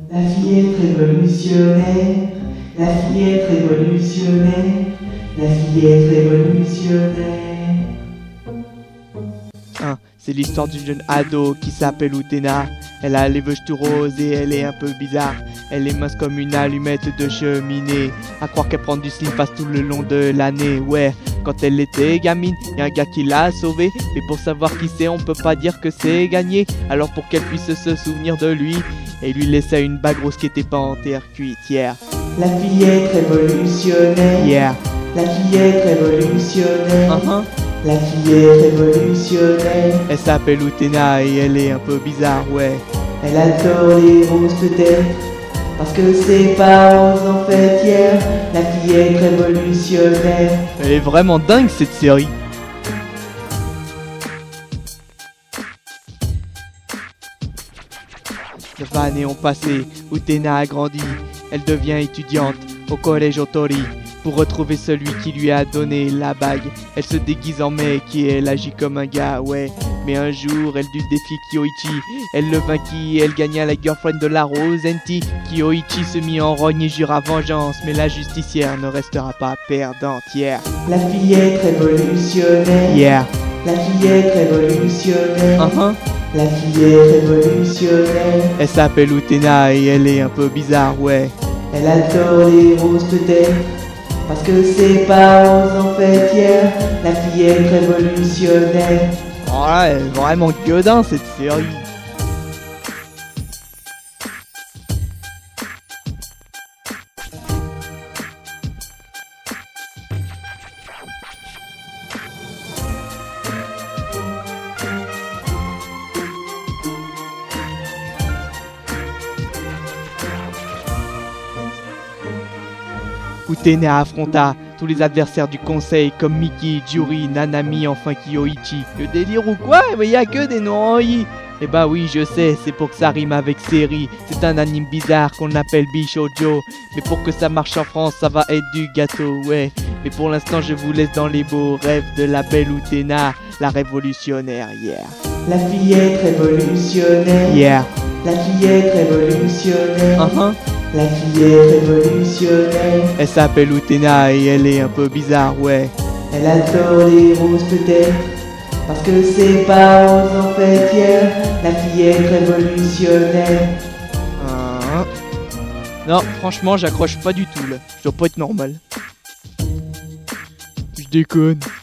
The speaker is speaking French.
La fillette révolutionnaire, la fillette révolutionnaire, la fillette révolutionnaire. C'est l'histoire d'une jeune ado qui s'appelle Utena. Elle a les cheveux tout roses et elle est un peu bizarre. Elle est mince comme une allumette de cheminée. À croire qu'elle prend du slim fast tout le long de l'année. Ouais, quand elle était gamine, y'a un gars qui l'a sauvée. Mais pour savoir qui c'est, on peut pas dire que c'est gagné. Alors pour qu'elle puisse se souvenir de lui, et lui laissa une bague rose qui était pas en terre cuite. Yeah. La fillette révolutionnaire, Yeah. la fillette révolutionnaire, Uh-huh. la fillette révolutionnaire. Elle s'appelle Utena et elle est un peu bizarre, ouais. Elle adore les roses peut-être, parce que c'est pas rose en fait hier. La fillette révolutionnaire. Elle est vraiment dingue cette série. Les années ont passé, Utena a grandi. Elle devient étudiante au collège Otori. Pour retrouver celui qui lui a donné la bague, elle se déguise en mec et elle agit comme un gars, ouais. Mais un jour, elle dut défier Kyoichi. Elle le vainquit et elle gagna la girlfriend de la Rose Enti. Kyoichi se mit en rogne et jura vengeance, mais la justicière ne restera pas perdante, yeah. La fillette révolutionnaire, Yeah. la fillette révolutionnaire, Uh-huh. la fillette révolutionnaire. Elle s'appelle Utena et elle est un peu bizarre, ouais. Elle adore les roses peut-être, parce que c'est pas rose en fait hier. La fillette révolutionnaire. Oh là, elle est vraiment gueudin cette série. Utena affronta tous les adversaires du conseil comme Miki, Juri, Nanami, enfin Kyoichi. Le délire ou quoi? Mais y a que des noms en i. Eh bah oui, je sais, c'est pour que ça rime avec série. C'est un anime bizarre qu'on appelle Bishoujo. Mais pour que ça marche en France, ça va être du gâteau, ouais. Mais pour l'instant, je vous laisse dans les beaux rêves de la belle Utena, la révolutionnaire, yeah. La fillette révolutionnaire, Yeah. la fillette révolutionnaire, Uh-huh. la fillette révolutionnaire. Elle s'appelle Utena et elle est un peu bizarre, ouais. Elle adore les roses peut-être, parce que c'est pas rose en fait hier. La fillette révolutionnaire. Non, franchement, j'accroche pas du tout là. Je dois pas être normal. Je déconne.